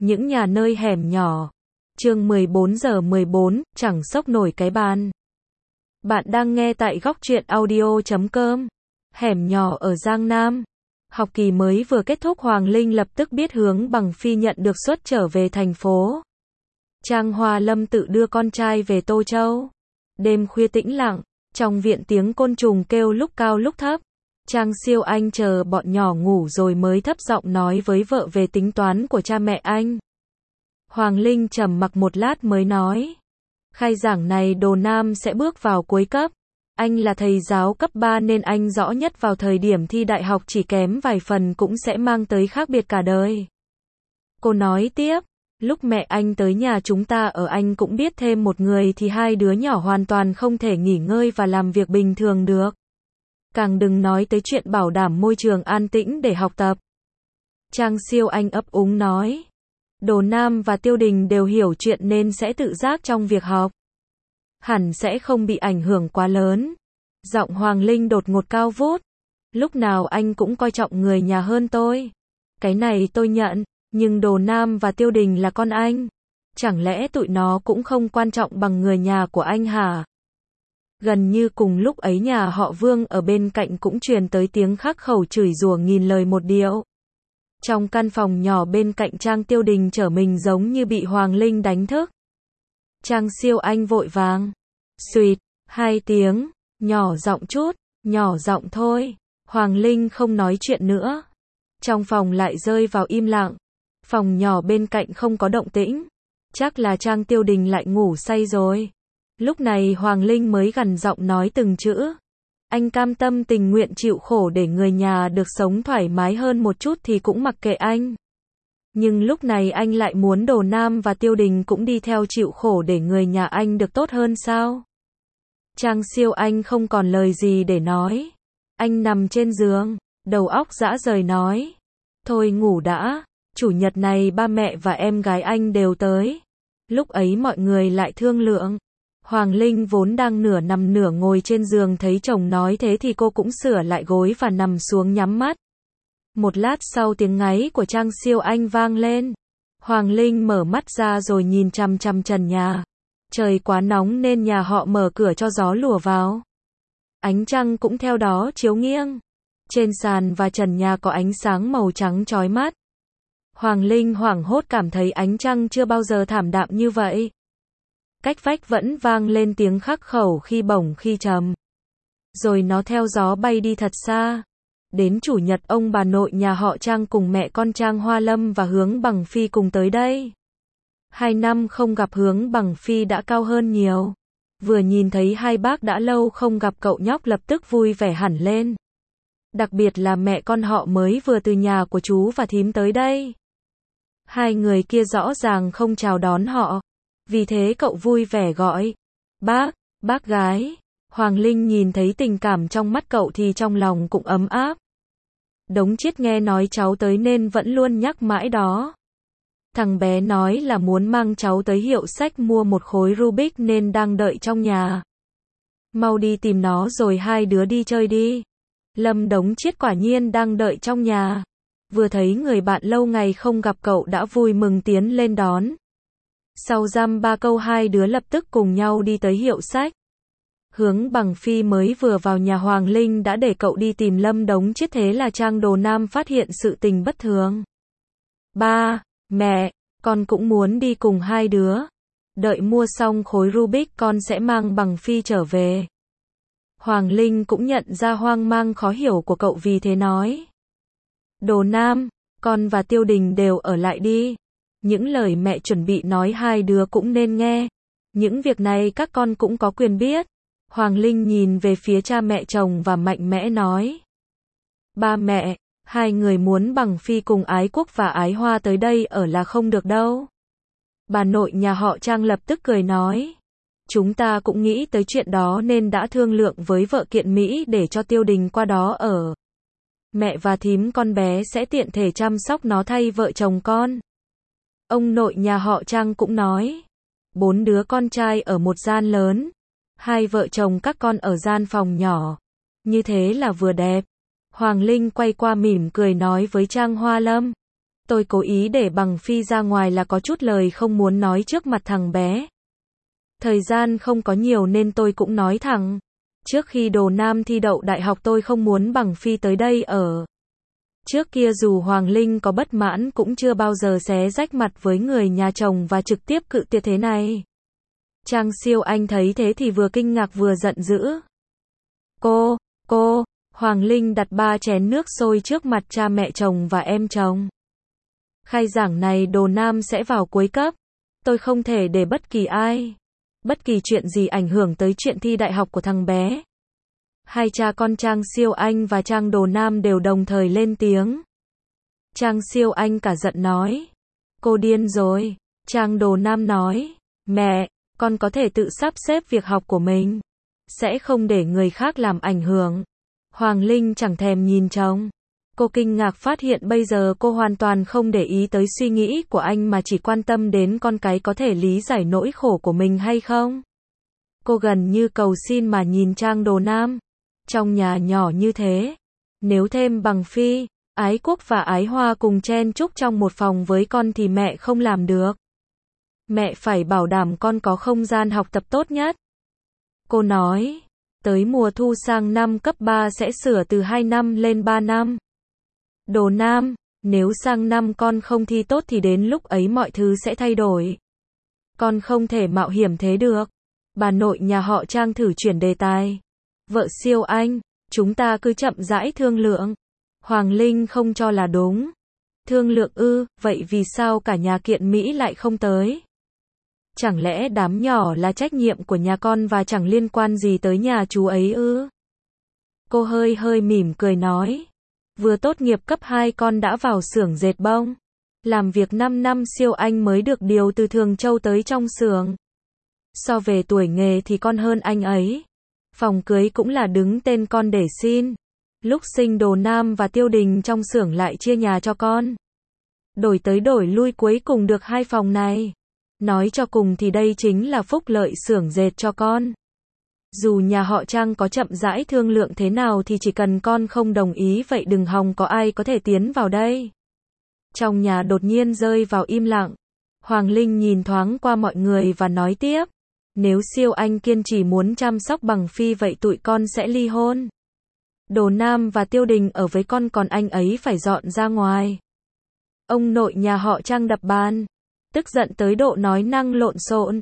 Những nhà nơi hẻm nhỏ. Chương 14:14, chẳng xốc nổi cái bàn. Bạn đang nghe tại góc truyện audio.com. Hẻm nhỏ ở Giang Nam. Học kỳ mới vừa kết thúc, Hoàng Linh lập tức biết hướng Bằng Phi nhận được suất trở về thành phố. Trang Hoa Lâm tự đưa con trai về Tô Châu. Đêm khuya tĩnh lặng, trong viện tiếng côn trùng kêu lúc cao lúc thấp. Trang Siêu Anh chờ bọn nhỏ ngủ rồi mới thấp giọng nói với vợ về tính toán của cha mẹ anh. Hoàng Linh trầm mặc một lát mới nói. Khai giảng này Đồ Nam sẽ bước vào cuối cấp. Anh là thầy giáo cấp 3 nên anh rõ nhất vào thời điểm thi đại học chỉ kém vài phần cũng sẽ mang tới khác biệt cả đời. Cô nói tiếp, lúc mẹ anh tới nhà chúng ta ở anh cũng biết thêm một người thì hai đứa nhỏ hoàn toàn không thể nghỉ ngơi và làm việc bình thường được. Càng đừng nói tới chuyện bảo đảm môi trường an tĩnh để học tập. Trang Siêu Anh ấp úng nói. Đồ Nam và Tiêu Đình đều hiểu chuyện nên sẽ tự giác trong việc học. Hẳn sẽ không bị ảnh hưởng quá lớn. Giọng Hoàng Linh đột ngột cao vút. Lúc nào anh cũng coi trọng người nhà hơn tôi. Cái này tôi nhận, nhưng Đồ Nam và Tiêu Đình là con anh. Chẳng lẽ tụi nó cũng không quan trọng bằng người nhà của anh hả? Gần như cùng lúc ấy nhà họ Vương ở bên cạnh cũng truyền tới tiếng khắc khẩu chửi rủa nghìn lời một điệu. Trong căn phòng nhỏ bên cạnh Trang Tiêu Đình trở mình giống như bị Hoàng Linh đánh thức. Trang Siêu Anh vội vàng. Xuyệt, hai tiếng, nhỏ giọng chút, nhỏ giọng thôi. Hoàng Linh không nói chuyện nữa. Trong phòng lại rơi vào im lặng. Phòng nhỏ bên cạnh không có động tĩnh. Chắc là Trang Tiêu Đình lại ngủ say rồi. Lúc này Hoàng Linh mới gằn giọng nói từng chữ. Anh cam tâm tình nguyện chịu khổ để người nhà được sống thoải mái hơn một chút thì cũng mặc kệ anh. Nhưng lúc này anh lại muốn Đồ Nam và Tiêu Đình cũng đi theo chịu khổ để người nhà anh được tốt hơn sao? Trang Siêu Anh không còn lời gì để nói. Anh nằm trên giường, đầu óc rã rời nói. Thôi ngủ đã, chủ nhật này ba mẹ và em gái anh đều tới. Lúc ấy mọi người lại thương lượng. Hoàng Linh vốn đang nửa nằm nửa ngồi trên giường thấy chồng nói thế thì cô cũng sửa lại gối và nằm xuống nhắm mắt. Một lát sau tiếng ngáy của Trang Siêu Anh vang lên. Hoàng Linh mở mắt ra rồi nhìn chằm chằm trần nhà. Trời quá nóng nên nhà họ mở cửa cho gió lùa vào. Ánh trăng cũng theo đó chiếu nghiêng. Trên sàn và trần nhà có ánh sáng màu trắng chói mắt. Hoàng Linh hoảng hốt cảm thấy ánh trăng chưa bao giờ thảm đạm như vậy. Cách vách vẫn vang lên tiếng khắc khẩu khi bổng khi trầm. Rồi nó theo gió bay đi thật xa. Đến chủ nhật ông bà nội nhà họ Trang cùng mẹ con Trang Hoa Lâm và Hướng Bằng Phi cùng tới đây. 2 năm không gặp Hướng Bằng Phi đã cao hơn nhiều. Vừa nhìn thấy hai bác đã lâu không gặp cậu nhóc lập tức vui vẻ hẳn lên. Đặc biệt là mẹ con họ mới vừa từ nhà của chú và thím tới đây. Hai người kia rõ ràng không chào đón họ. Vì thế cậu vui vẻ gọi. Bác gái. Hoàng Linh nhìn thấy tình cảm trong mắt cậu thì trong lòng cũng ấm áp. Đống Chiết nghe nói cháu tới nên vẫn luôn nhắc mãi đó. Thằng bé nói là muốn mang cháu tới hiệu sách mua một khối Rubik nên đang đợi trong nhà. Mau đi tìm nó rồi hai đứa đi chơi đi. Lâm Đống Chiết quả nhiên đang đợi trong nhà. Vừa thấy người bạn lâu ngày không gặp cậu đã vui mừng tiến lên đón. Sau dăm ba câu hai đứa lập tức cùng nhau đi tới hiệu sách. Hướng Bằng Phi mới vừa vào nhà Hoàng Linh đã để cậu đi tìm Lâm Đống Chiết thế là Trang Đồ Nam phát hiện sự tình bất thường. Ba, mẹ, con cũng muốn đi cùng hai đứa. Đợi mua xong khối Rubik con sẽ mang Bằng Phi trở về. Hoàng Linh cũng nhận ra hoang mang khó hiểu của cậu vì thế nói. Đồ Nam, con và Tiêu Đình đều ở lại đi. Những lời mẹ chuẩn bị nói hai đứa cũng nên nghe. Những việc này các con cũng có quyền biết. Hoàng Linh nhìn về phía cha mẹ chồng và mạnh mẽ nói. Ba mẹ, hai người muốn Bằng Phi cùng Ái Quốc và Ái Hoa tới đây ở là không được đâu. Bà nội nhà họ Trang lập tức cười nói. Chúng ta cũng nghĩ tới chuyện đó nên đã thương lượng với vợ Kiện Mỹ để cho Tiêu Đình qua đó ở. Mẹ và thím con bé sẽ tiện thể chăm sóc nó thay vợ chồng con. Ông nội nhà họ Trang cũng nói. 4 đứa con trai ở một gian lớn. 2 vợ chồng các con ở gian phòng nhỏ. Như thế là vừa đẹp. Hoàng Linh quay qua mỉm cười nói với Trang Hoa Lâm. Tôi cố ý để Bằng Phi ra ngoài là có chút lời không muốn nói trước mặt thằng bé. Thời gian không có nhiều nên tôi cũng nói thẳng. Trước khi Đồ Nam thi đậu đại học tôi không muốn Bằng Phi tới đây ở. Trước kia dù Hoàng Linh có bất mãn cũng chưa bao giờ xé rách mặt với người nhà chồng và trực tiếp cự tuyệt thế này. Trang Siêu Anh thấy thế thì vừa kinh ngạc vừa giận dữ. Cô, Hoàng Linh đặt 3 chén nước sôi trước mặt cha mẹ chồng và em chồng. Khai giảng này Đồ Nam sẽ vào cuối cấp. Tôi không thể để bất kỳ chuyện gì ảnh hưởng tới chuyện thi đại học của thằng bé. Hai cha con Trang Siêu Anh và Trang Đồ Nam đều đồng thời lên tiếng. Trang Siêu Anh cả giận nói. Cô điên rồi. Trang Đồ Nam nói. Mẹ, con có thể tự sắp xếp việc học của mình. Sẽ không để người khác làm ảnh hưởng. Hoàng Linh chẳng thèm nhìn chồng. Cô kinh ngạc phát hiện bây giờ cô hoàn toàn không để ý tới suy nghĩ của anh mà chỉ quan tâm đến con cái có thể lý giải nỗi khổ của mình hay không. Cô gần như cầu xin mà nhìn Trang Đồ Nam. Trong nhà nhỏ như thế, nếu thêm Bằng Phi, Ái Quốc và Ái Hoa cùng chen chúc trong một phòng với con thì mẹ không làm được. Mẹ phải bảo đảm con có không gian học tập tốt nhất. Cô nói, tới mùa thu sang năm cấp 3 sẽ sửa từ 2 năm lên 3 năm. Đồ Nam, nếu sang năm con không thi tốt thì đến lúc ấy mọi thứ sẽ thay đổi. Con không thể mạo hiểm thế được. Bà nội nhà họ Trang thử chuyển đề tài. Vợ Siêu Anh, chúng ta cứ chậm rãi thương lượng. Hoàng Linh không cho là đúng. Thương lượng ư, vậy vì sao cả nhà kiện Mỹ lại không tới? Chẳng lẽ đám nhỏ là trách nhiệm của nhà con và chẳng liên quan gì tới nhà chú ấy ư? Cô hơi mỉm cười nói. Vừa tốt nghiệp cấp 2 con đã vào xưởng dệt bông. Làm việc 5 năm Siêu Anh mới được điều từ Thường Châu tới trong xưởng. So về tuổi nghề thì con hơn anh ấy. Phòng cưới cũng là đứng tên con để xin. Lúc sinh Đồ Nam và Tiêu Đình trong xưởng lại chia nhà cho con. Đổi tới đổi lui cuối cùng được 2 phòng này. Nói cho cùng thì đây chính là phúc lợi xưởng dệt cho con. Dù nhà họ Trang có chậm rãi thương lượng thế nào thì chỉ cần con không đồng ý vậy đừng hòng có ai có thể tiến vào đây. Trong nhà đột nhiên rơi vào im lặng. Hoàng Linh nhìn thoáng qua mọi người và nói tiếp. Nếu Siêu Anh kiên trì muốn chăm sóc Bằng Phi vậy tụi con sẽ ly hôn. Đồ Nam và Tiêu Đình ở với con còn anh ấy phải dọn ra ngoài. Ông nội nhà họ Trang đập bàn. Tức giận tới độ nói năng lộn xộn.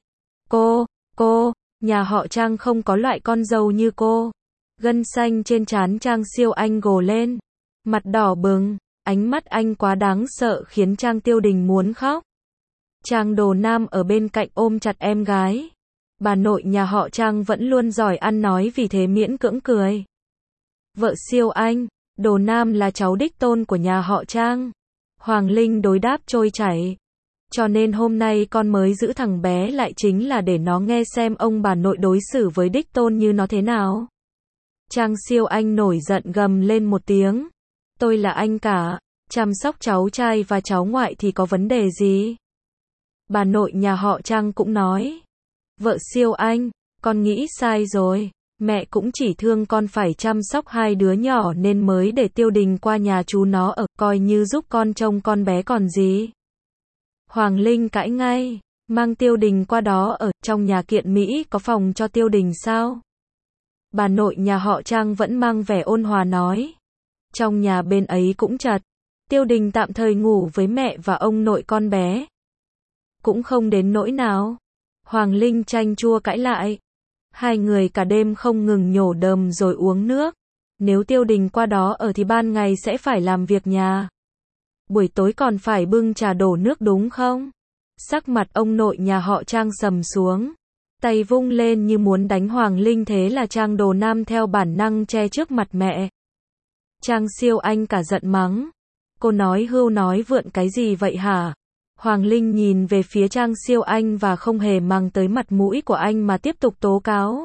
Cô, nhà họ Trang không có loại con dâu như cô. Gân xanh trên trán Trang Siêu Anh gồ lên. Mặt đỏ bừng, ánh mắt anh quá đáng sợ khiến Trang Tiêu Đình muốn khóc. Trang Đồ Nam ở bên cạnh ôm chặt em gái. Bà nội nhà họ Trang vẫn luôn giỏi ăn nói vì thế miễn cưỡng cười. Vợ Siêu Anh, Đồ Nam là cháu đích tôn của nhà họ Trang. Hoàng Linh đối đáp trôi chảy. Cho nên hôm nay con mới giữ thằng bé lại chính là để nó nghe xem ông bà nội đối xử với đích tôn như nó thế nào. Trang Siêu Anh nổi giận gầm lên một tiếng. Tôi là anh cả, chăm sóc cháu trai và cháu ngoại thì có vấn đề gì? Bà nội nhà họ Trang cũng nói. Vợ Siêu Anh, con nghĩ sai rồi. Mẹ cũng chỉ thương con phải chăm sóc 2 đứa nhỏ nên mới để Tiêu Đình qua nhà chú nó ở, coi như giúp con trông con bé còn gì. Hoàng Linh cãi ngay, mang Tiêu Đình qua đó ở, trong nhà kiện Mỹ có phòng cho Tiêu Đình sao? Bà nội nhà họ Trang vẫn mang vẻ ôn hòa nói. Trong nhà bên ấy cũng chật, Tiêu Đình tạm thời ngủ với mẹ và ông nội con bé. Cũng không đến nỗi nào. Hoàng Linh chanh chua cãi lại. Hai người cả đêm không ngừng nhổ đờm rồi uống nước. Nếu Tiêu Đình qua đó ở thì ban ngày sẽ phải làm việc nhà. Buổi tối còn phải bưng trà đổ nước đúng không? Sắc mặt ông nội nhà họ Trang sầm xuống. Tay vung lên như muốn đánh Hoàng Linh thế là Trang Đồ Nam theo bản năng che trước mặt mẹ. Trang Siêu Anh cả giận mắng. Cô nói hưu nói vượn cái gì vậy hả? Hoàng Linh nhìn về phía Trang Siêu Anh và không hề mang tới mặt mũi của anh mà tiếp tục tố cáo.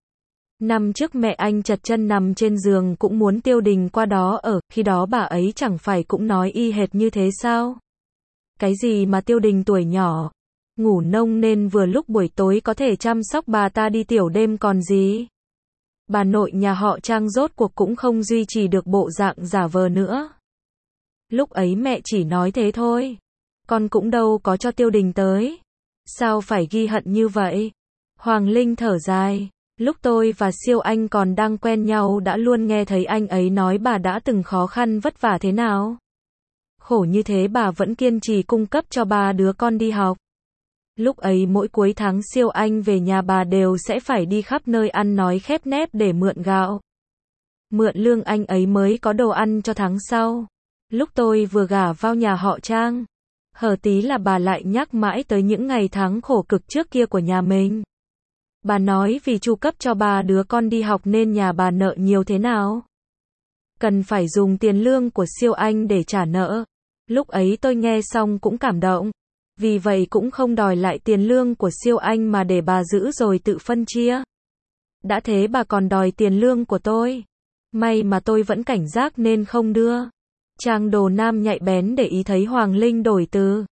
Năm trước mẹ anh chật chân nằm trên giường cũng muốn Tiêu Đình qua đó ở, khi đó bà ấy chẳng phải cũng nói y hệt như thế sao? Cái gì mà Tiêu Đình tuổi nhỏ, ngủ nông nên vừa lúc buổi tối có thể chăm sóc bà ta đi tiểu đêm còn gì? Bà nội nhà họ Trang rốt cuộc cũng không duy trì được bộ dạng giả vờ nữa. Lúc ấy mẹ chỉ nói thế thôi. Con cũng đâu có cho Tiêu Đình tới. Sao phải ghi hận như vậy? Hoàng Linh thở dài. Lúc tôi và Siêu Anh còn đang quen nhau đã luôn nghe thấy anh ấy nói bà đã từng khó khăn vất vả thế nào. Khổ như thế bà vẫn kiên trì cung cấp cho ba đứa con đi học. Lúc ấy mỗi cuối tháng Siêu Anh về nhà bà đều sẽ phải đi khắp nơi ăn nói khép nép để mượn gạo. Mượn lương anh ấy mới có đồ ăn cho tháng sau. Lúc tôi vừa gả vào nhà họ Trang, hở tí là bà lại nhắc mãi tới những ngày tháng khổ cực trước kia của nhà mình. Bà nói vì chu cấp cho ba đứa con đi học nên nhà bà nợ nhiều thế nào. Cần phải dùng tiền lương của Siêu Anh để trả nợ. Lúc ấy tôi nghe xong cũng cảm động. Vì vậy cũng không đòi lại tiền lương của Siêu Anh mà để bà giữ rồi tự phân chia. Đã thế bà còn đòi tiền lương của tôi. May mà tôi vẫn cảnh giác nên không đưa. Trang Đồ Nam nhạy bén để ý thấy Hoàng Linh đổi từ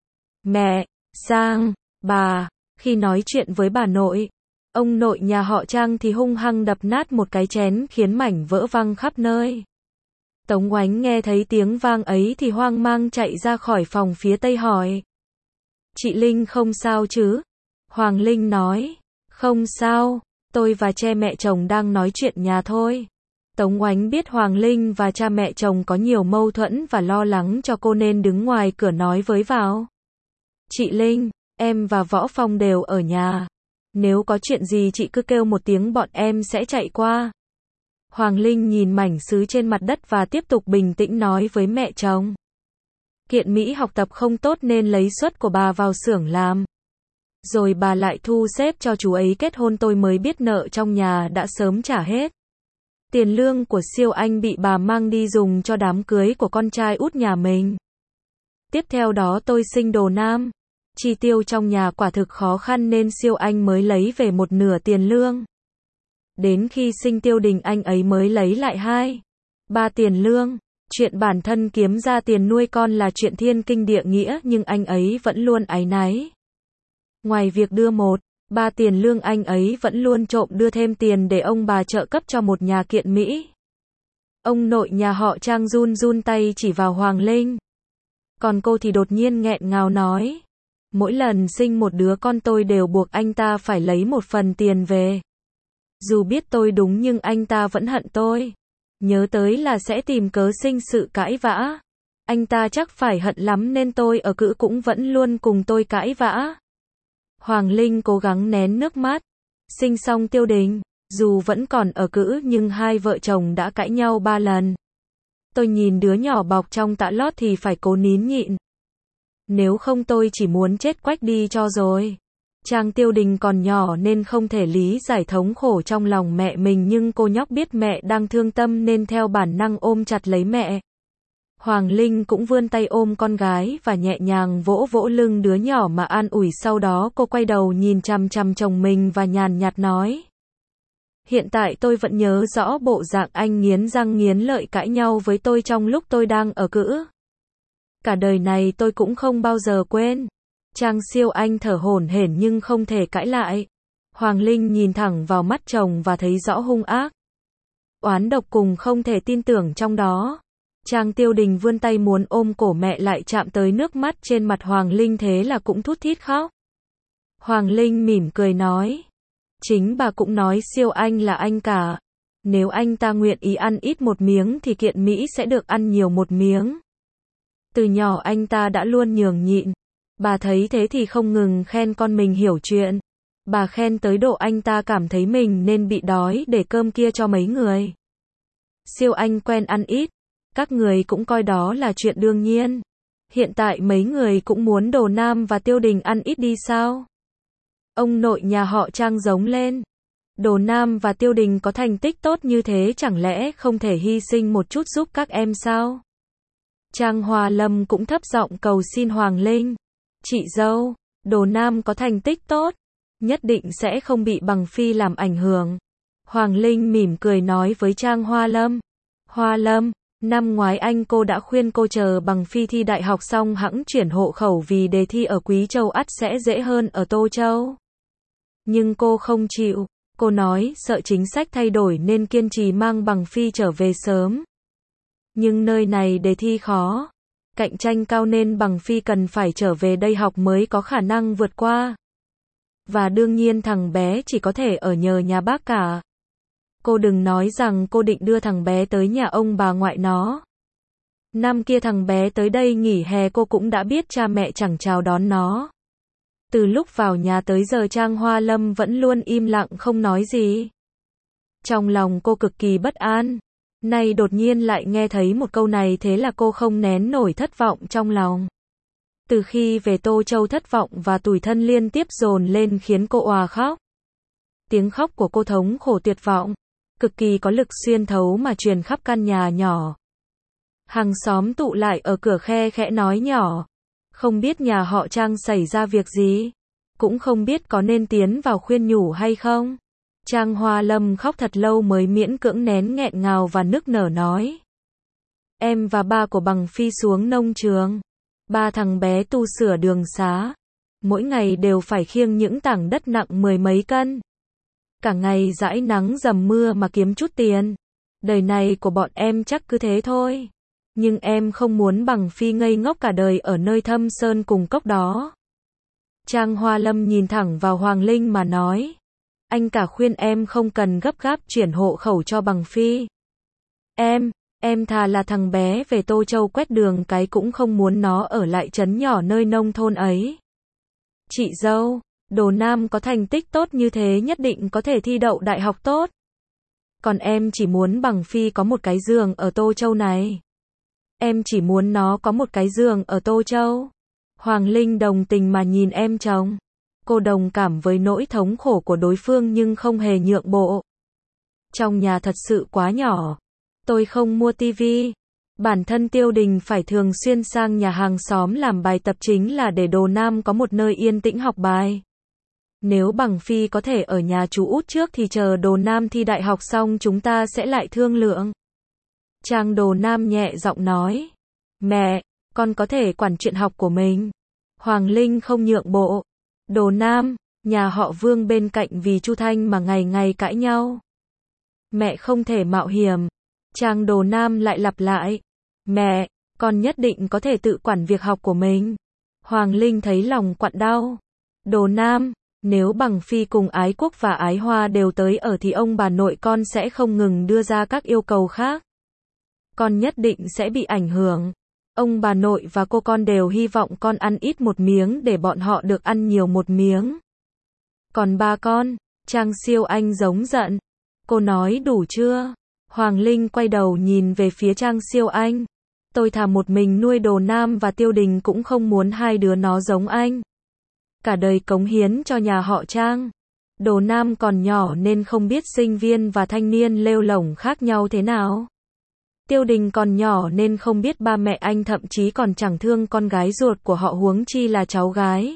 mẹ sang bà khi nói chuyện với bà nội. Ông nội nhà họ Trang thì hung hăng đập nát một cái chén khiến mảnh vỡ văng khắp nơi. Tống Oánh nghe thấy tiếng vang ấy thì hoang mang chạy ra khỏi phòng phía tây hỏi. Chị Linh không sao chứ? Hoàng Linh nói. Không sao, tôi và cha mẹ chồng đang nói chuyện nhà thôi. Tống Oánh biết Hoàng Linh và cha mẹ chồng có nhiều mâu thuẫn và lo lắng cho cô nên đứng ngoài cửa nói với vào. Chị Linh, em và Võ Phong đều ở nhà. Nếu có chuyện gì chị cứ kêu một tiếng bọn em sẽ chạy qua. Hoàng Linh nhìn mảnh sứ trên mặt đất và tiếp tục bình tĩnh nói với mẹ chồng. Kiện Mỹ học tập không tốt nên lấy suất của bà vào xưởng làm. Rồi bà lại thu xếp cho chú ấy kết hôn, tôi mới biết nợ trong nhà đã sớm trả hết. Tiền lương của Siêu Anh bị bà mang đi dùng cho đám cưới của con trai út nhà mình. Tiếp theo đó tôi sinh Đồ Nam. Chi tiêu trong nhà quả thực khó khăn nên Siêu Anh mới lấy về một nửa tiền lương. Đến khi sinh Tiêu Đình anh ấy mới lấy lại 2/3 tiền lương. Chuyện bản thân kiếm ra tiền nuôi con là chuyện thiên kinh địa nghĩa nhưng anh ấy vẫn luôn áy náy. Ngoài việc đưa 1/3 tiền lương anh ấy vẫn luôn trộm đưa thêm tiền để ông bà trợ cấp cho một nhà kiện Mỹ. Ông nội nhà họ Trang run run tay chỉ vào Hoàng Linh. Còn cô thì đột nhiên nghẹn ngào nói. Mỗi lần sinh một đứa con tôi đều buộc anh ta phải lấy một phần tiền về. Dù biết tôi đúng nhưng anh ta vẫn hận tôi. Nhớ tới là sẽ tìm cớ sinh sự cãi vã. Anh ta chắc phải hận lắm nên tôi ở cữ cũng vẫn luôn cùng tôi cãi vã. Hoàng Linh cố gắng nén nước mắt. Sinh xong Tiêu Đình, dù vẫn còn ở cữ nhưng hai vợ chồng đã cãi nhau 3 lần. Tôi nhìn đứa nhỏ bọc trong tã lót thì phải cố nín nhịn. Nếu không tôi chỉ muốn chết quách đi cho rồi. Trang Tiêu Đình còn nhỏ nên không thể lý giải thống khổ trong lòng mẹ mình nhưng cô nhóc biết mẹ đang thương tâm nên theo bản năng ôm chặt lấy mẹ. Hoàng Linh cũng vươn tay ôm con gái và nhẹ nhàng vỗ vỗ lưng đứa nhỏ mà an ủi, sau đó cô quay đầu nhìn chằm chằm chồng mình và nhàn nhạt nói. Hiện tại tôi vẫn nhớ rõ bộ dạng anh nghiến răng nghiến lợi cãi nhau với tôi trong lúc tôi đang ở cữ. Cả đời này tôi cũng không bao giờ quên. Trang Siêu Anh thở hổn hển nhưng không thể cãi lại. Hoàng Linh nhìn thẳng vào mắt chồng và thấy rõ hung ác, oán độc cùng không thể tin tưởng trong đó. Trang Tiêu Đình vươn tay muốn ôm cổ mẹ lại chạm tới nước mắt trên mặt Hoàng Linh thế là cũng thút thít khóc. Hoàng Linh mỉm cười nói. Chính bà cũng nói Siêu Anh là anh cả. Nếu anh ta nguyện ý ăn ít một miếng thì kiện Mỹ sẽ được ăn nhiều một miếng. Từ nhỏ anh ta đã luôn nhường nhịn. Bà thấy thế thì không ngừng khen con mình hiểu chuyện. Bà khen tới độ anh ta cảm thấy mình nên bị đói để cơm kia cho mấy người. Siêu Anh quen ăn ít. Các người cũng coi đó là chuyện đương nhiên. Hiện tại mấy người cũng muốn Đồ Nam và Tiêu Đình ăn ít đi sao? Ông nội nhà họ Trang giống lên. Đồ Nam và Tiêu Đình có thành tích tốt như thế chẳng lẽ không thể hy sinh một chút giúp các em sao? Trang Hoa Lâm cũng thấp giọng cầu xin Hoàng Linh. Chị dâu, Đồ Nam có thành tích tốt, nhất định sẽ không bị Bằng Phi làm ảnh hưởng. Hoàng Linh mỉm cười nói với Trang Hoa Lâm. Hoa Lâm, năm ngoái anh cô đã khuyên cô chờ Bằng Phi thi đại học xong hẵng chuyển hộ khẩu vì đề thi ở Quý Châu ắt sẽ dễ hơn ở Tô Châu. Nhưng cô không chịu, cô nói sợ chính sách thay đổi nên kiên trì mang Bằng Phi trở về sớm. Nhưng nơi này đề thi khó, Cạnh tranh cao nên Bằng Phi cần phải trở về đây học mới có khả năng vượt qua. Và đương nhiên thằng bé chỉ có thể ở nhờ nhà bác cả. Cô đừng nói rằng cô định đưa thằng bé tới nhà ông bà ngoại nó. Năm kia thằng bé tới đây nghỉ hè cô cũng đã biết cha mẹ chẳng chào đón nó. Từ lúc vào nhà tới giờ Trang Hoa Lâm vẫn luôn im lặng không nói gì. Trong lòng cô cực kỳ bất an. Nay đột nhiên lại nghe thấy một câu này, thế là cô không nén nổi thất vọng trong lòng. Từ khi về Tô Châu, thất vọng và tủi thân liên tiếp dồn lên khiến cô òa khóc. Tiếng khóc của cô thống khổ tuyệt vọng, cực kỳ có lực xuyên thấu mà truyền khắp căn nhà nhỏ. Hàng xóm tụ lại ở cửa khe khẽ nói nhỏ. Không biết nhà họ Trang xảy ra việc gì. Cũng không biết có nên tiến vào khuyên nhủ hay không. Trang Hoa Lâm khóc thật lâu mới miễn cưỡng nén nghẹn ngào và nức nở nói. Em và ba của Bằng Phi xuống nông trường. Ba thằng bé tu sửa đường xá. Mỗi ngày đều phải khiêng những tảng đất nặng 10 mấy cân. Cả ngày dãi nắng dầm mưa mà kiếm chút tiền. Đời này của bọn em chắc cứ thế thôi. Nhưng em không muốn Bằng Phi ngây ngốc cả đời ở nơi thâm sơn cùng cốc đó. Trang Hoa Lâm nhìn thẳng vào Hoàng Linh mà nói. Anh cả khuyên em không cần gấp gáp chuyển hộ khẩu cho Bằng Phi. Em thà là thằng bé về Tô Châu quét đường cái cũng không muốn nó ở lại trấn nhỏ nơi nông thôn ấy. Chị dâu, Đồ Nam có thành tích tốt như thế nhất định có thể thi đậu đại học tốt. Còn em chỉ muốn Bằng Phi có một cái giường ở Tô Châu này. Em chỉ muốn nó có một cái giường ở Tô Châu. Hoàng Linh đồng tình mà nhìn em chồng. Cô đồng cảm với nỗi thống khổ của đối phương nhưng không hề nhượng bộ. Trong nhà thật sự quá nhỏ. Tôi không mua tivi. Bản thân Tiêu Đình phải thường xuyên sang nhà hàng xóm làm bài tập chính là để Đồ Nam có một nơi yên tĩnh học bài. Nếu Bằng Phi có thể ở nhà chú út trước thì chờ Đồ Nam thi đại học xong chúng ta sẽ lại thương lượng. Trang Đồ Nam nhẹ giọng nói. Mẹ, con có thể quản chuyện học của mình. Hoàng Linh không nhượng bộ. Đồ Nam, nhà họ Vương bên cạnh vì Chu Thanh mà ngày ngày cãi nhau. Mẹ không thể mạo hiểm. Trang Đồ Nam lại lặp lại. Mẹ, con nhất định có thể tự quản việc học của mình. Hoàng Linh thấy lòng quặn đau. Đồ Nam, nếu Bằng Phi cùng Ái Quốc và Ái Hoa đều tới ở thì ông bà nội con sẽ không ngừng đưa ra các yêu cầu khác. Con nhất định sẽ bị ảnh hưởng. Ông bà nội và cô con đều hy vọng con ăn ít một miếng để bọn họ được ăn nhiều một miếng. Còn ba con, Trang Siêu Anh giống giận. Cô nói đủ chưa? Hoàng Linh quay đầu nhìn về phía Trang Siêu Anh. Tôi thà một mình nuôi Đồ Nam và Tiêu Đình cũng không muốn hai đứa nó giống anh. Cả đời cống hiến cho nhà họ Trang. Đồ Nam còn nhỏ nên không biết sinh viên và thanh niên lêu lổng khác nhau thế nào. Tiêu Đình còn nhỏ nên không biết ba mẹ anh thậm chí còn chẳng thương con gái ruột của họ huống chi là cháu gái.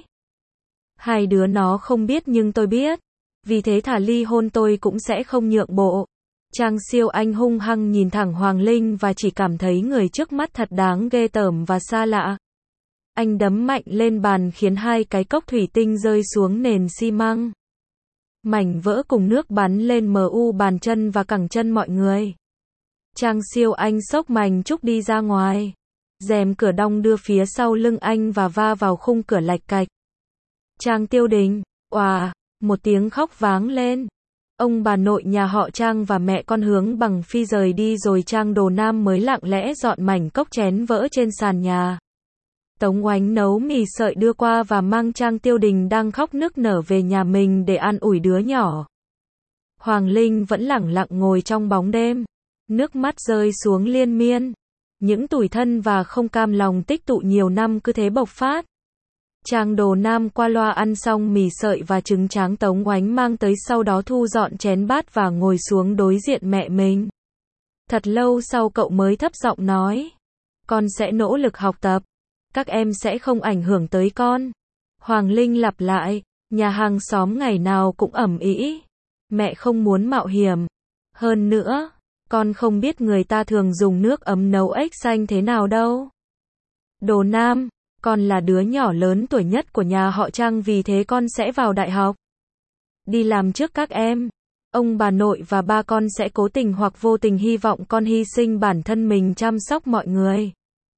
Hai đứa nó không biết nhưng tôi biết. Vì thế thà ly hôn tôi cũng sẽ không nhượng bộ. Trang Siêu Anh hung hăng nhìn thẳng Hoàng Linh và chỉ cảm thấy người trước mắt thật đáng ghê tởm và xa lạ. Anh đấm mạnh lên bàn khiến hai cái cốc thủy tinh rơi xuống nền xi măng. Mảnh vỡ cùng nước bắn lên mu bàn chân và cẳng chân mọi người. Trang Siêu Anh xốc mành trúc đi ra ngoài. Rèm cửa đong đưa phía sau lưng anh và va vào khung cửa lạch cạch. Trang Tiêu Đình, òa, một tiếng khóc váng lên. Ông bà nội nhà họ Trang và mẹ con hướng Bằng Phi rời đi rồi Trang Đồ Nam mới lặng lẽ dọn mảnh cốc chén vỡ trên sàn nhà. Tống Oánh nấu mì sợi đưa qua và mang Trang Tiêu Đình đang khóc nức nở về nhà mình để an ủi đứa nhỏ. Hoàng Linh vẫn lẳng lặng ngồi trong bóng đêm. Nước mắt rơi xuống liên miên. Những tủi thân và không cam lòng tích tụ nhiều năm cứ thế bộc phát. Trang Đồ Nam qua loa ăn xong mì sợi và trứng tráng Tống Oánh mang tới, sau đó thu dọn chén bát và ngồi xuống đối diện mẹ mình. Thật lâu sau cậu mới thấp giọng nói. Con sẽ nỗ lực học tập. Các em sẽ không ảnh hưởng tới con. Hoàng Linh lặp lại. Nhà hàng xóm ngày nào cũng ầm ĩ. Mẹ không muốn mạo hiểm. Hơn nữa, con không biết người ta thường dùng nước ấm nấu ếch xanh thế nào đâu. Đồ Nam, con là đứa nhỏ lớn tuổi nhất của nhà họ Trang vì thế con sẽ vào đại học. Đi làm trước các em. Ông bà nội và ba con sẽ cố tình hoặc vô tình hy vọng con hy sinh bản thân mình chăm sóc mọi người.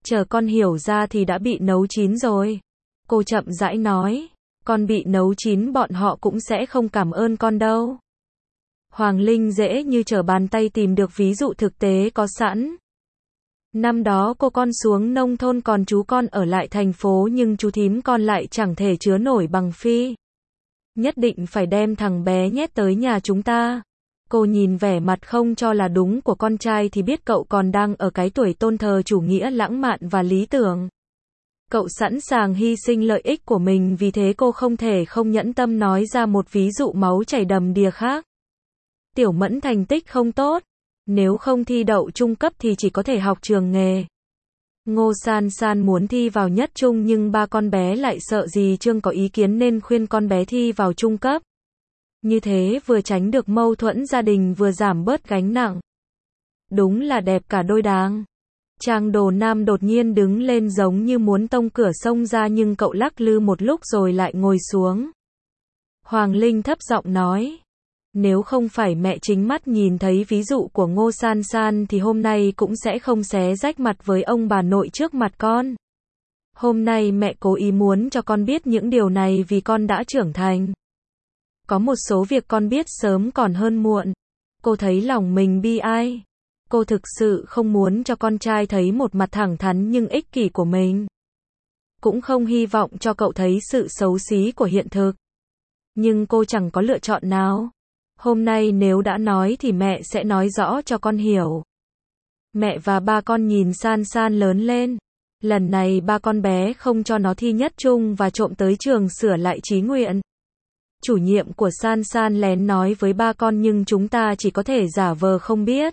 Chờ con hiểu ra thì đã bị nấu chín rồi. Cô chậm rãi nói. Con bị nấu chín bọn họ cũng sẽ không cảm ơn con đâu. Hoàng Linh dễ như trở bàn tay tìm được ví dụ thực tế có sẵn. Năm đó cô con xuống nông thôn còn chú con ở lại thành phố nhưng chú thím con lại chẳng thể chứa nổi bằng Phi. Nhất định phải đem thằng bé nhét tới nhà chúng ta. Cô nhìn vẻ mặt không cho là đúng của con trai thì biết cậu còn đang ở cái tuổi tôn thờ chủ nghĩa lãng mạn và lý tưởng. Cậu sẵn sàng hy sinh lợi ích của mình vì thế cô không thể không nhẫn tâm nói ra một ví dụ máu chảy đầm đìa khác. Tiểu Mẫn thành tích không tốt. Nếu không thi đậu trung cấp thì chỉ có thể học trường nghề. Ngô San San muốn thi vào nhất trung nhưng ba con bé lại sợ dì Trương có ý kiến nên khuyên con bé thi vào trung cấp. Như thế vừa tránh được mâu thuẫn gia đình vừa giảm bớt gánh nặng. Đúng là đẹp cả đôi đáng. Trang Đồ Nam đột nhiên đứng lên giống như muốn tông cửa xông ra nhưng cậu lắc lư một lúc rồi lại ngồi xuống. Hoàng Linh thấp giọng nói. Nếu không phải mẹ chính mắt nhìn thấy ví dụ của Ngô San San thì hôm nay cũng sẽ không xé rách mặt với ông bà nội trước mặt con. Hôm nay mẹ cố ý muốn cho con biết những điều này vì con đã trưởng thành. Có một số việc con biết sớm còn hơn muộn. Cô thấy lòng mình bi ai. Cô thực sự không muốn cho con trai thấy một mặt thẳng thắn nhưng ích kỷ của mình. Cũng không hy vọng cho cậu thấy sự xấu xí của hiện thực. Nhưng cô chẳng có lựa chọn nào. Hôm nay nếu đã nói thì mẹ sẽ nói rõ cho con hiểu. Mẹ và ba con nhìn San San lớn lên. Lần này ba con bé không cho nó thi nhất trung và trộm tới trường sửa lại chí nguyện. Chủ nhiệm của San San lén nói với ba con nhưng chúng ta chỉ có thể giả vờ không biết.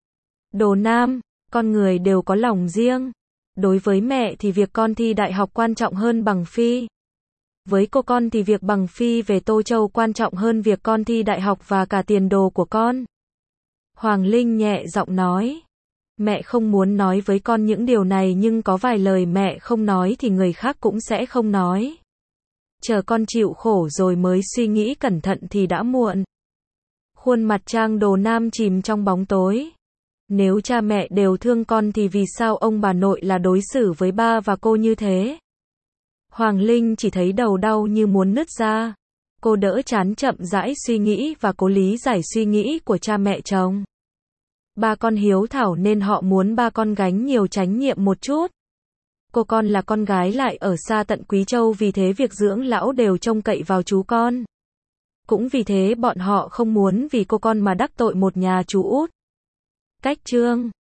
Đồ Nam, con người đều có lòng riêng. Đối với mẹ thì việc con thi đại học quan trọng hơn bằng Phi. Với cô con thì việc bằng Phi về Tô Châu quan trọng hơn việc con thi đại học và cả tiền đồ của con. Hoàng Linh nhẹ giọng nói. Mẹ không muốn nói với con những điều này nhưng có vài lời mẹ không nói thì người khác cũng sẽ không nói. Chờ con chịu khổ rồi mới suy nghĩ cẩn thận thì đã muộn. Khuôn mặt Trang Đồ Nam chìm trong bóng tối. Nếu cha mẹ đều thương con thì vì sao ông bà nội là đối xử với ba và cô như thế? Hoàng Linh chỉ thấy đầu đau như muốn nứt ra. Cô đỡ chán chậm rãi suy nghĩ và cố lý giải suy nghĩ của cha mẹ chồng. Ba con hiếu thảo nên họ muốn ba con gánh nhiều trách nhiệm một chút. Cô con là con gái lại ở xa tận Quý Châu vì thế việc dưỡng lão đều trông cậy vào chú con. Cũng vì thế bọn họ không muốn vì cô con mà đắc tội một nhà chú út. Cách chương